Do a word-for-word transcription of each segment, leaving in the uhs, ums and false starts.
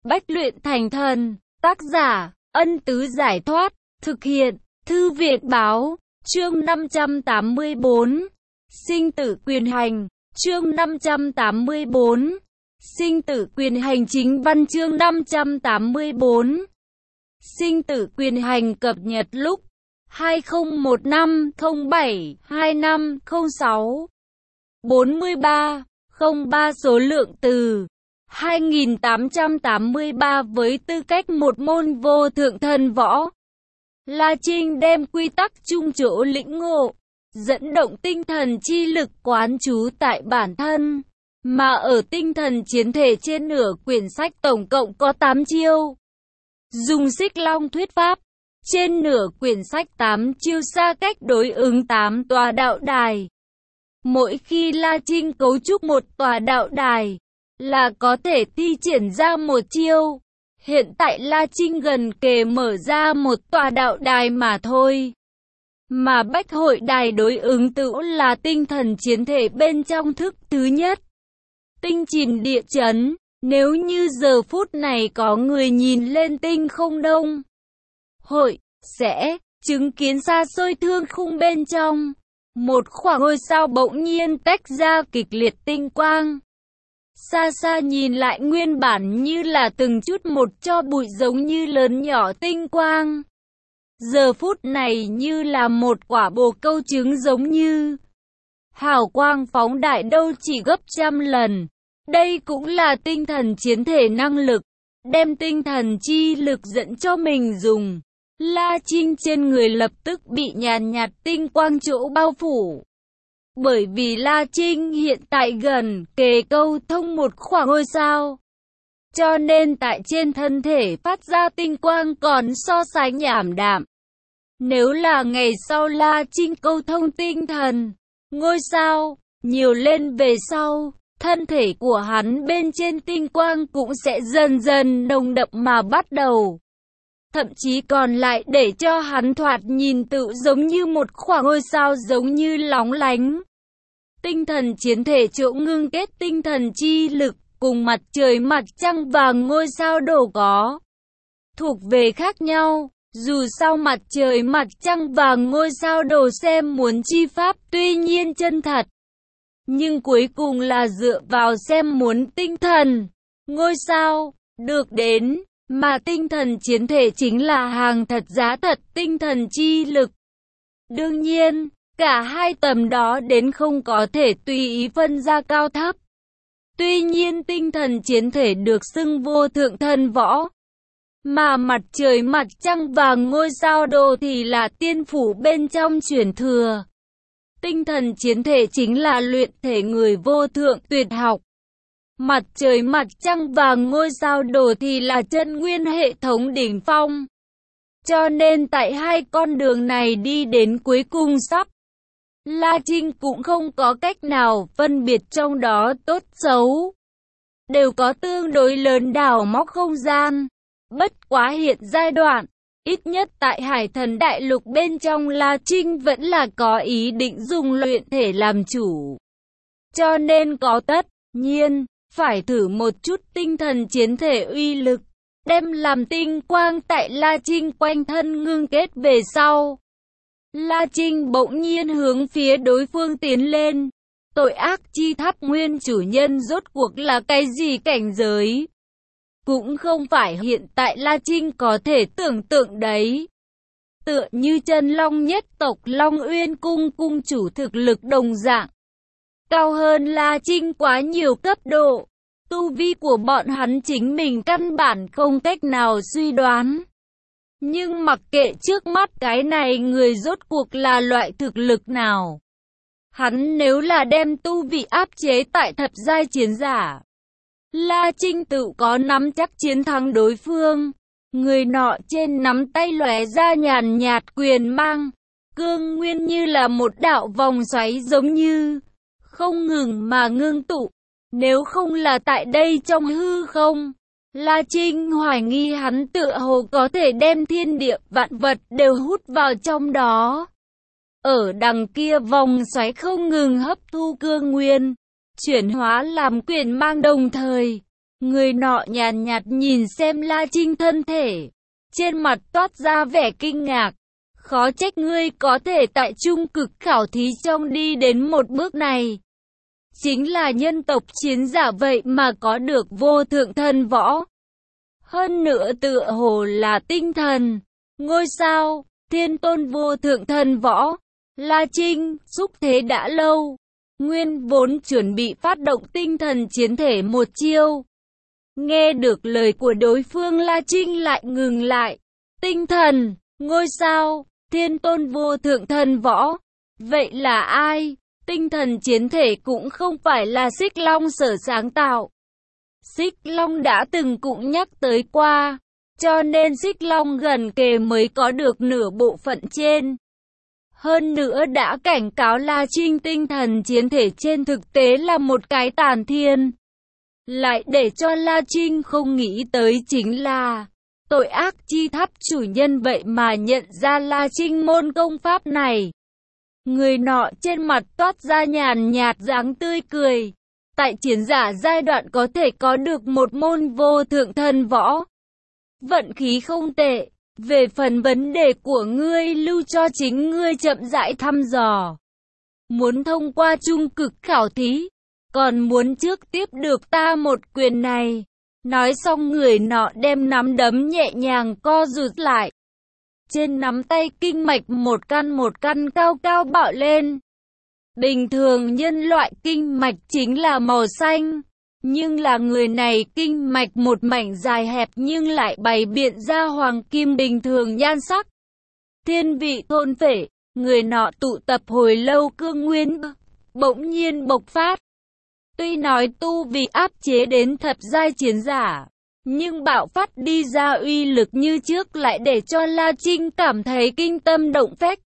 Bách luyện thành thần. Tác giả, Ân Tứ Giải Thoát. Thực hiện, Thư viện Báo. Chương năm trăm tám mươi bốn. Sinh tử quyền hành. Chương năm trăm tám mươi bốn. Sinh tử quyền hành. Chính văn chương năm trăm tám mươi bốn. Sinh tử quyền hành cập nhật lúc hai không một năm không bảy hai năm không sáu. bốn mươi ba không ba số lượng từ hai nghìn tám trăm tám mươi ba với tư cách một môn vô thượng thần võ. La Trinh đem quy tắc chung chỗ lĩnh ngộ, dẫn động tinh thần chi lực quán trú tại bản thân, mà ở tinh thần chiến thể trên nửa quyển sách tổng cộng có tám chiêu. Dùng xích long thuyết pháp, trên nửa quyển sách tám chiêu xa cách đối ứng tám tòa đạo đài. Mỗi khi La Trinh cấu trúc một tòa đạo đài, là có thể thi triển ra một chiêu. Hiện tại La Trinh gần kề mở ra một tòa đạo đài mà thôi. Mà bách hội đài đối ứng tựu là tinh thần chiến thể bên trong thức thứ nhất. Tinh chìm địa chấn, nếu như giờ phút này có người nhìn lên tinh không đông hội, sẽ chứng kiến xa xôi thương khung bên trong. Một khoảng ngôi sao bỗng nhiên tách ra kịch liệt tinh quang. Xa xa nhìn lại nguyên bản như là từng chút một cho bụi giống như lớn nhỏ tinh quang. Giờ phút này như là một quả bồ câu trứng giống như. Hào quang phóng đại đâu chỉ gấp trăm lần. Đây cũng là tinh thần chiến thể năng lực. Đem tinh thần chi lực dẫn cho mình dùng. La Trinh trên người lập tức bị nhàn nhạt tinh quang chỗ bao phủ. Bởi vì La Trinh hiện tại gần kề câu thông một khoảng ngôi sao, cho nên tại trên thân thể phát ra tinh quang còn so sánh nhảm đạm. Nếu là ngày sau La Trinh câu thông tinh thần ngôi sao nhiều lên về sau, thân thể của hắn bên trên tinh quang cũng sẽ dần dần nồng đậm mà bắt đầu. Thậm chí còn lại để cho hắn thoạt nhìn tự giống như một khoảng ngôi sao giống như lóng lánh. Tinh thần chiến thể chỗ ngưng kết tinh thần chi lực cùng mặt trời, mặt trăng và ngôi sao đều có thuộc về khác nhau. Dù sao mặt trời, mặt trăng và ngôi sao đều xem muốn chi pháp tuy nhiên chân thật, nhưng cuối cùng là dựa vào xem muốn tinh thần ngôi sao được đến. Mà tinh thần chiến thể chính là hàng thật giá thật tinh thần chi lực. Đương nhiên, cả hai tầm đó đến không có thể tùy ý phân ra cao thấp. Tuy nhiên tinh thần chiến thể được xưng vô thượng thần võ. Mà mặt trời, mặt trăng và ngôi sao đồ thì là tiên phủ bên trong truyền thừa. Tinh thần chiến thể chính là luyện thể người vô thượng tuyệt học. Mặt trời, mặt trăng và ngôi sao đồ thì là chân nguyên hệ thống đỉnh phong. Cho nên tại hai con đường này đi đến cuối cùng sắp, La Trinh cũng không có cách nào phân biệt trong đó tốt xấu. Đều có tương đối lớn đào móc không gian. Bất quá hiện giai đoạn, ít nhất tại Hải Thần Đại Lục bên trong La Trinh vẫn là có ý định dùng luyện thể làm chủ. Cho nên có tất nhiên phải thử một chút tinh thần chiến thể uy lực, đem làm tinh quang tại La Trinh quanh thân ngưng kết về sau. La Trinh bỗng nhiên hướng phía đối phương tiến lên. Tội ác chi tháp nguyên chủ nhân rốt cuộc là cái gì cảnh giới? Cũng không phải hiện tại La Trinh có thể tưởng tượng đấy. Tựa như chân long nhất tộc Long Uyên cung cung chủ thực lực đồng dạng cao hơn La Trinh quá nhiều cấp độ. Tu vi của bọn hắn chính mình căn bản không cách nào suy đoán. Nhưng mặc kệ trước mắt cái này người rốt cuộc là loại thực lực nào, hắn nếu là đem tu vị áp chế tại thập giai chiến giả, La Trinh tự có nắm chắc chiến thắng đối phương. Người nọ trên nắm tay lóe ra nhàn nhạt quyền mang, cương nguyên như là một đạo vòng xoáy giống như không ngừng mà ngưng tụ. Nếu không là tại đây trong hư không, La Trinh hoài nghi hắn tựa hồ có thể đem thiên địa vạn vật đều hút vào trong đó. Ở đằng kia vòng xoáy không ngừng hấp thu cương nguyên, chuyển hóa làm quyền mang đồng thời. Người nọ nhàn nhạt nhìn xem La Trinh thân thể, trên mặt toát ra vẻ kinh ngạc. Khó trách ngươi có thể tại trung cực khảo thí trong đi đến một bước này. Chính là nhân tộc chiến giả vậy mà có được vô thượng thần võ. Hơn nữa tựa hồ là tinh thần, ngôi sao, thiên tôn vô thượng thần võ. La Trinh, xúc thế đã lâu, nguyên vốn chuẩn bị phát động tinh thần chiến thể một chiêu. Nghe được lời của đối phương La Trinh lại ngừng lại. Tinh thần, ngôi sao, thiên tôn vô thượng thần võ. Vậy là ai? Tinh thần chiến thể cũng không phải là Xích Long sở sáng tạo. Xích Long đã từng cũng nhắc tới qua, cho nên Xích Long gần kề mới có được nửa bộ phận trên. Hơn nữa đã cảnh cáo La Trinh tinh thần chiến thể trên thực tế là một cái tàn thiên. Lại để cho La Trinh không nghĩ tới chính là tội ác chi tháp chủ nhân vậy mà nhận ra La Trinh môn công pháp này. Người nọ trên mặt toát ra nhàn nhạt dáng tươi cười. Tại chiến giả giai đoạn có thể có được một môn vô thượng thần võ. Vận khí không tệ. Về phần vấn đề của ngươi lưu cho chính ngươi chậm rãi thăm dò. Muốn thông qua trung cực khảo thí, còn muốn trước tiếp được ta một quyền này. Nói xong người nọ đem nắm đấm nhẹ nhàng co rụt lại. Trên nắm tay kinh mạch một căn một căn cao cao bạo lên. Bình thường nhân loại kinh mạch chính là màu xanh. Nhưng là người này kinh mạch một mảnh dài hẹp nhưng lại bày biện ra hoàng kim bình thường nhan sắc. Thiên vị thôn phệ, người nọ tụ tập hồi lâu cương nguyên, bỗng nhiên bộc phát. Tuy nói tu vì áp chế đến thập giai chiến giả, nhưng bạo phát đi ra uy lực như trước lại để cho La Trinh cảm thấy kinh tâm động phách.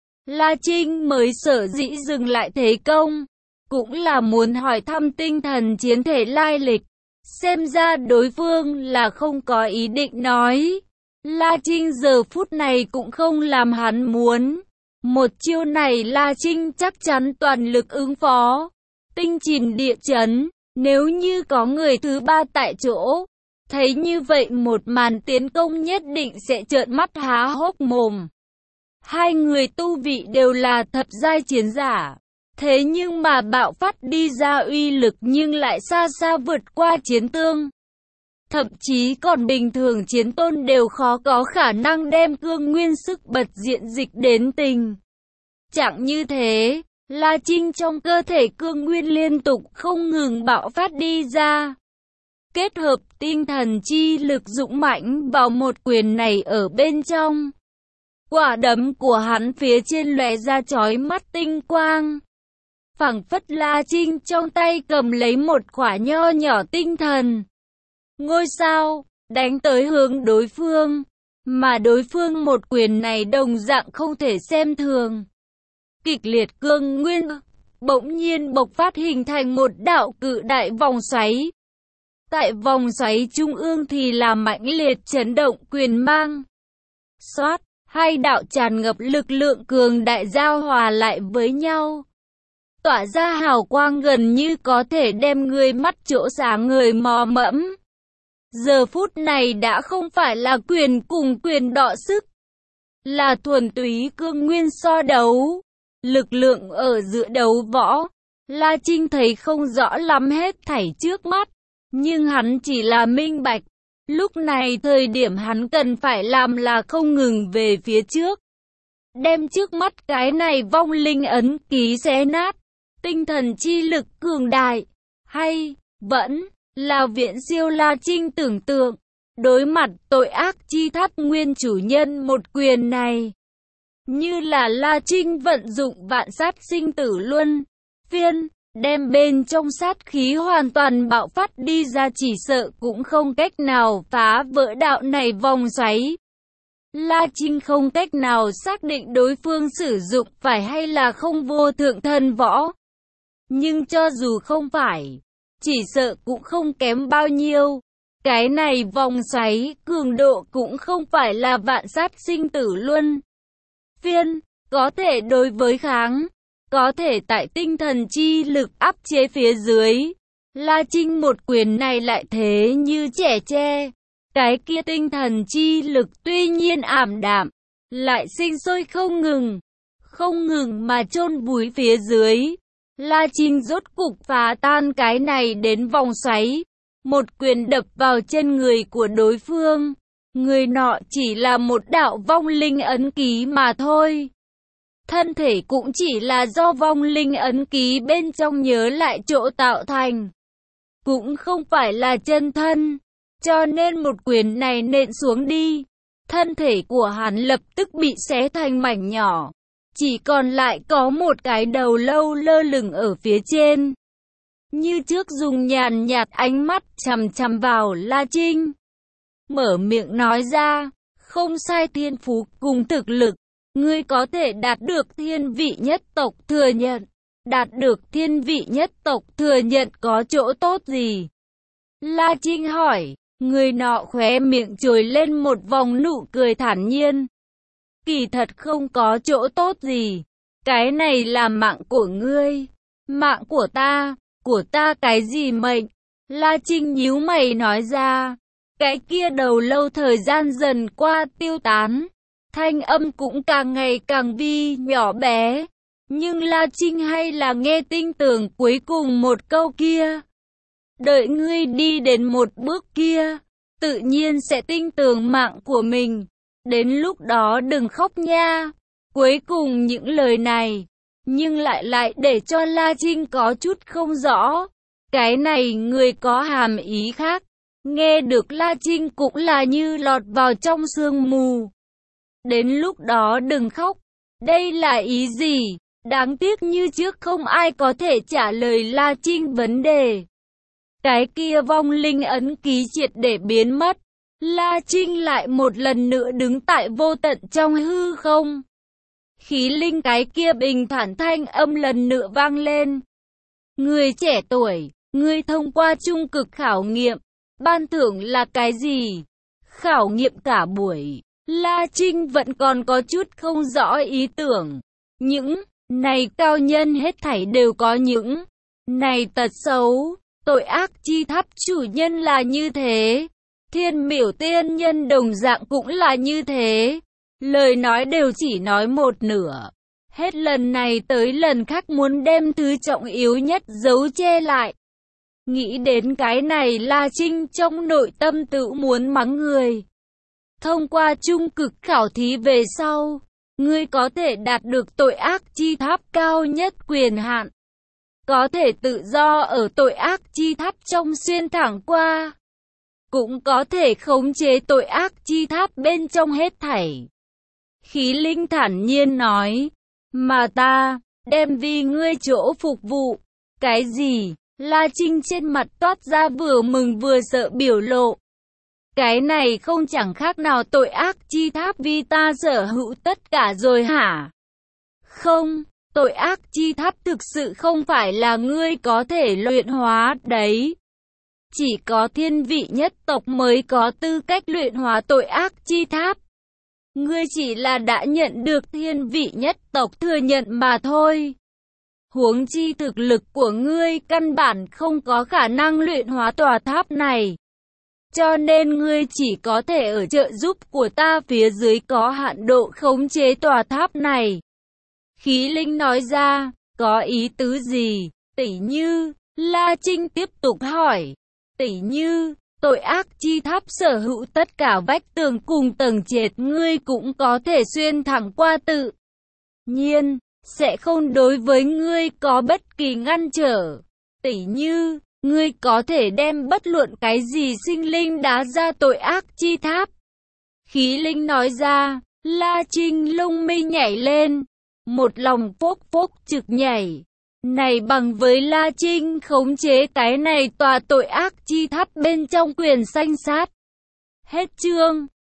La Trinh mới sở dĩ dừng lại thế công, cũng là muốn hỏi thăm tinh thần chiến thể lai lịch. Xem ra đối phương là không có ý định nói. La Trinh giờ phút này cũng không làm hắn muốn. Một chiêu này La Trinh chắc chắn toàn lực ứng phó. Tinh chìm địa chấn, nếu như có người thứ ba tại chỗ, thấy như vậy một màn tiến công nhất định sẽ trợn mắt há hốc mồm. Hai người tu vị đều là thập giai chiến giả. Thế nhưng mà bạo phát đi ra uy lực nhưng lại xa xa vượt qua chiến tương. Thậm chí còn bình thường chiến tôn đều khó có khả năng đem cương nguyên sức bật diện dịch đến tình. Chẳng như thế, La Trinh trong cơ thể cương nguyên liên tục không ngừng bạo phát đi ra. Kết hợp tinh thần chi lực dũng mãnh vào một quyền này ở bên trong. Quả đấm của hắn phía trên lóe ra chói mắt tinh quang. Phảng phất La Trinh trong tay cầm lấy một quả nho nhỏ tinh thần ngôi sao, đánh tới hướng đối phương, mà đối phương một quyền này đồng dạng không thể xem thường. Kịch liệt cương nguyên bỗng nhiên bộc phát hình thành một đạo cự đại vòng xoáy. Tại vòng xoáy trung ương thì là mãnh liệt chấn động quyền mang. Xoát, hai đạo tràn ngập lực lượng cường đại giao hòa lại với nhau. Tỏa ra hào quang gần như có thể đem người mắt chỗ sáng người mò mẫm. Giờ phút này đã không phải là quyền cùng quyền đọ sức, là thuần túy cương nguyên so đấu. Lực lượng ở giữa đấu võ, La Trinh thấy không rõ lắm hết thảy trước mắt, nhưng hắn chỉ là minh bạch. Lúc này thời điểm hắn cần phải làm là không ngừng về phía trước. Đem trước mắt cái này vong linh ấn ký xé nát. Tinh thần chi lực cường đại, hay vẫn là viễn siêu La Trinh tưởng tượng. Đối mặt tội ác chi tháp nguyên chủ nhân một quyền này, như là La Trinh vận dụng vạn sát sinh tử luân phiên, đem bên trong sát khí hoàn toàn bạo phát đi ra, chỉ sợ cũng không cách nào phá vỡ đạo này vòng xoáy. La Trinh không cách nào xác định đối phương sử dụng phải hay là không vô thượng thần võ. Nhưng cho dù không phải, chỉ sợ cũng không kém bao nhiêu. Cái này vòng xoáy cường độ cũng không phải là vạn sát sinh tử luân phiên, có thể đối với kháng, có thể tại tinh thần chi lực áp chế phía dưới, La Trinh một quyền này lại thế như trẻ tre. Cái kia tinh thần chi lực tuy nhiên ảm đạm, lại sinh sôi không ngừng, không ngừng mà chôn vùi phía dưới. La Trinh rốt cục phá tan cái này đến vòng xoáy, một quyền đập vào trên người của đối phương. Người nọ chỉ là một đạo vong linh ấn ký mà thôi. Thân thể cũng chỉ là do vong linh ấn ký bên trong nhớ lại chỗ tạo thành, cũng không phải là chân thân. Cho nên một quyền này nện xuống đi, thân thể của hắn lập tức bị xé thành mảnh nhỏ, chỉ còn lại có một cái đầu lâu lơ lửng ở phía trên. Như trước dùng nhàn nhạt ánh mắt chằm chằm vào La Trinh, mở miệng nói ra, không sai, thiên phú cùng thực lực, ngươi có thể đạt được thiên vị nhất tộc thừa nhận. Đạt được thiên vị nhất tộc thừa nhận có chỗ tốt gì? La Trinh hỏi. Người nọ khóe miệng trồi lên một vòng nụ cười thản nhiên. Kỳ thật không có chỗ tốt gì. Cái này là mạng của ngươi. Mạng của ta. Của ta cái gì mệnh? La Trinh nhíu mày nói ra. Cái kia đầu lâu thời gian dần qua tiêu tán. Thanh âm cũng càng ngày càng vi nhỏ bé. Nhưng La Trinh hay là nghe tinh tường cuối cùng một câu kia. Đợi ngươi đi đến một bước kia, tự nhiên sẽ tin tưởng mạng của mình. Đến lúc đó đừng khóc nha. Cuối cùng những lời này, nhưng lại lại để cho La Trinh có chút không rõ. Cái này người có hàm ý khác. Nghe được La Trinh cũng là như lọt vào trong sương mù. Đến lúc đó đừng khóc. Đây là ý gì? Đáng tiếc như trước không ai có thể trả lời La Trinh vấn đề. Cái kia vong linh ấn ký triệt để biến mất. La Trinh lại một lần nữa đứng tại vô tận trong hư không. Khí linh cái kia bình thản thanh âm lần nữa vang lên. Người trẻ tuổi, ngươi thông qua trung cực khảo nghiệm. Ban thưởng là cái gì? Khảo nghiệm cả buổi. La Trinh vẫn còn có chút không rõ ý tưởng. Những này cao nhân hết thảy đều có những này tật xấu. Tội ác chi tháp chủ nhân là như thế. Thiên miểu tiên nhân đồng dạng cũng là như thế. Lời nói đều chỉ nói một nửa. Hết lần này tới lần khác muốn đem thứ trọng yếu nhất giấu che lại. Nghĩ đến cái này La Trinh trong nội tâm tự muốn mắng người. Thông qua trung cực khảo thí về sau, ngươi có thể đạt được tội ác chi tháp cao nhất quyền hạn. Có thể tự do ở tội ác chi tháp trong xuyên thẳng qua. Cũng có thể khống chế tội ác chi tháp bên trong hết thảy. Khí linh thản nhiên nói. Mà ta, đem vì ngươi chỗ phục vụ. Cái gì? La Trinh trên mặt toát ra vừa mừng vừa sợ biểu lộ. Cái này không chẳng khác nào tội ác chi tháp vì ta sở hữu tất cả rồi hả? Không, tội ác chi tháp thực sự không phải là ngươi có thể luyện hóa đấy. Chỉ có thiên vị nhất tộc mới có tư cách luyện hóa tội ác chi tháp. Ngươi chỉ là đã nhận được thiên vị nhất tộc thừa nhận mà thôi. Huống chi thực lực của ngươi căn bản không có khả năng luyện hóa tòa tháp này. Cho nên ngươi chỉ có thể ở trợ giúp của ta phía dưới có hạn độ khống chế tòa tháp này. Khí linh nói ra, có ý tứ gì? Tỷ như, La Trinh tiếp tục hỏi. Tỷ như, tội ác chi tháp sở hữu tất cả vách tường cùng tầng trệt ngươi cũng có thể xuyên thẳng qua tự nhiên, sẽ không đối với ngươi có bất kỳ ngăn trở. Tỷ như, ngươi có thể đem bất luận cái gì sinh linh đá ra tội ác chi tháp. Khí linh nói ra, La Trinh lông mi nhảy lên, một lòng phốc phốc trực nhảy. Này bằng với La Trinh khống chế cái này tòa tội ác chi tháp bên trong quyền sanh sát. Hết chương.